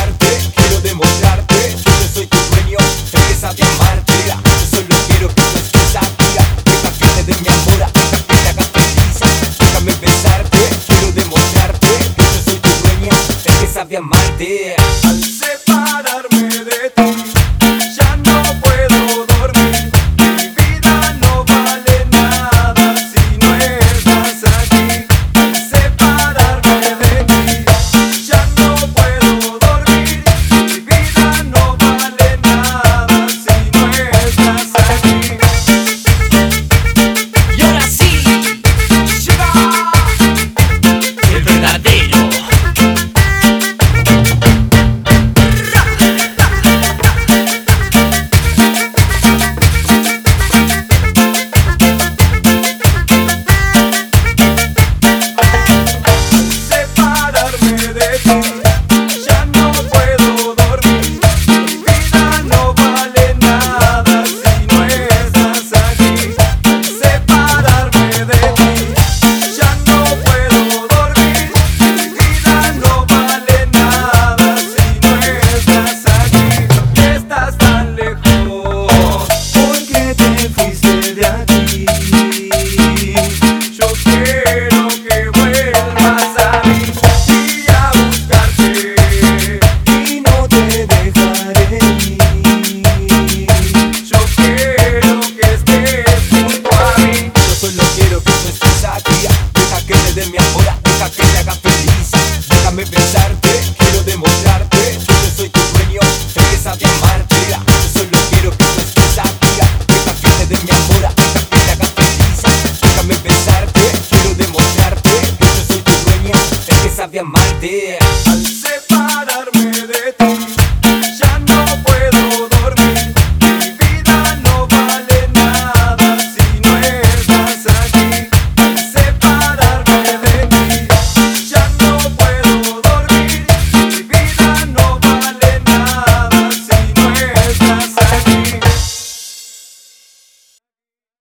besarte, quiero demostrarte que yo soy tu dueño, el que sabe amarte. Yo solo quiero que tú estés aquí, deja que te dé mi amor, deja que te haga feliz. Déjame besarte, quiero demostrarte que yo soy tu dueño, el que sabe amarte. Al separarme de ti, ya no puedo dormir. Mi vida no vale nada si no estás aquí. Al separarme de ti, ya no puedo dormir. Mi vida no vale nada si no estás aquí. Y ahora sí, llega el verdadero. Separarme de ti, ya no puedo dormir. Mi vida no vale nada si no estás aquí. Separarme de ti, ya no puedo dormir. Mi vida no vale nada si no estás aquí. Y estás tan lejos, ¿por qué te fuiste de aquí? Yo quiero que vuelvas a mí y a buscarte y no te dejaré ir. Yo quiero que estés junto a mí. Yo solo quiero que tú estés aquí, deja que te dé mi amor, deja que te haga feliz. Déjame besarte, quiero demostrarte que yo soy tu dueño, el que sabe amarte. Yo solo quiero que tú estés aquí, deja que te dé mi amor, deja que te haga feliz. Déjame besarte, quiero demostrarte que yo soy tu dueño, el que sabe amarte.